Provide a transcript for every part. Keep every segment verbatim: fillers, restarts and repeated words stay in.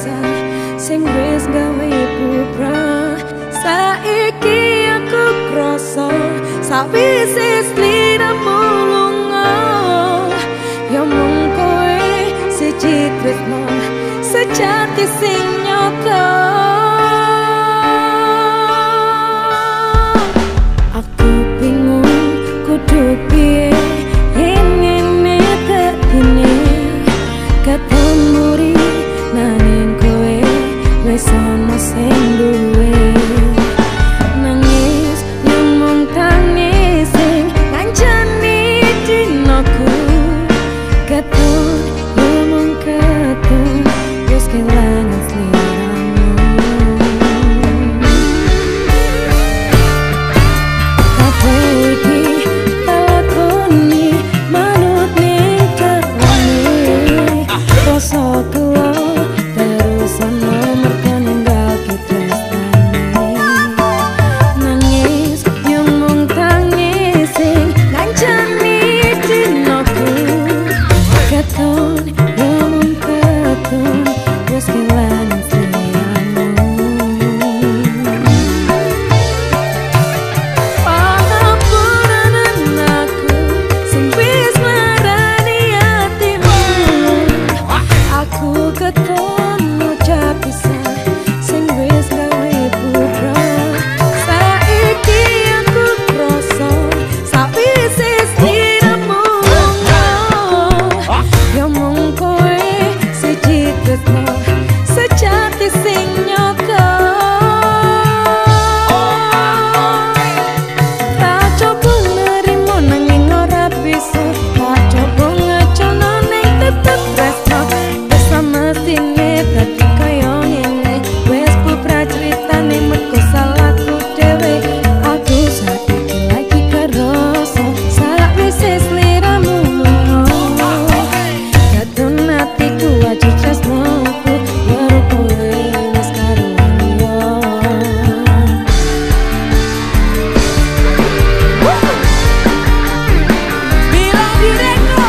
pisah sing wis gawe putra. Saiki aku krasa sawise sliramu lunga, ya mung kowe siji tresno sejati sing nyata. Aku bingung kudu piye yen ngene tekine katon muri nanging kowe wis ana sing duwe. Nangis yen mung tangis sing ngancani dinaku katon yen mung katon wis kelangan sliramu. Kabeh iki lakoni manut ning terane rasa kula terus ana merga ninggal kitresnane. Nangis yen mung tangis sing ngancani dinaku katon yen mung katon wis kelangan sliramu. Pangapuran aku sing wis marani atimu, aku katon ngucap pisah sing wis gawe putra. Saiki aku krasa sawise sliramu lunga, ya mung kowe siji tresno sejati sing nyata. Tak coba nerimo nanging ora bisa, tak coba ngacono ning tetep tresno. Bisa mestine dadi kaya ngene, wis putra critane mergo salahku dhewe. Aku saiki lagi kerasa sawise sliramu lunga, katon atiku aja tresnoku karo kowe wis karuan liya. Bilang direko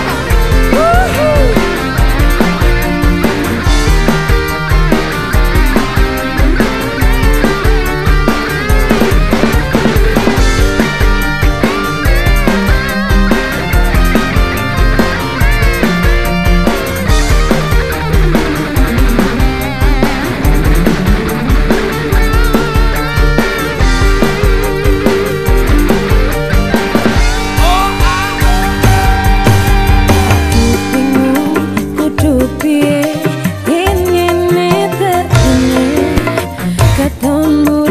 kudu piye yen ngene tekene katon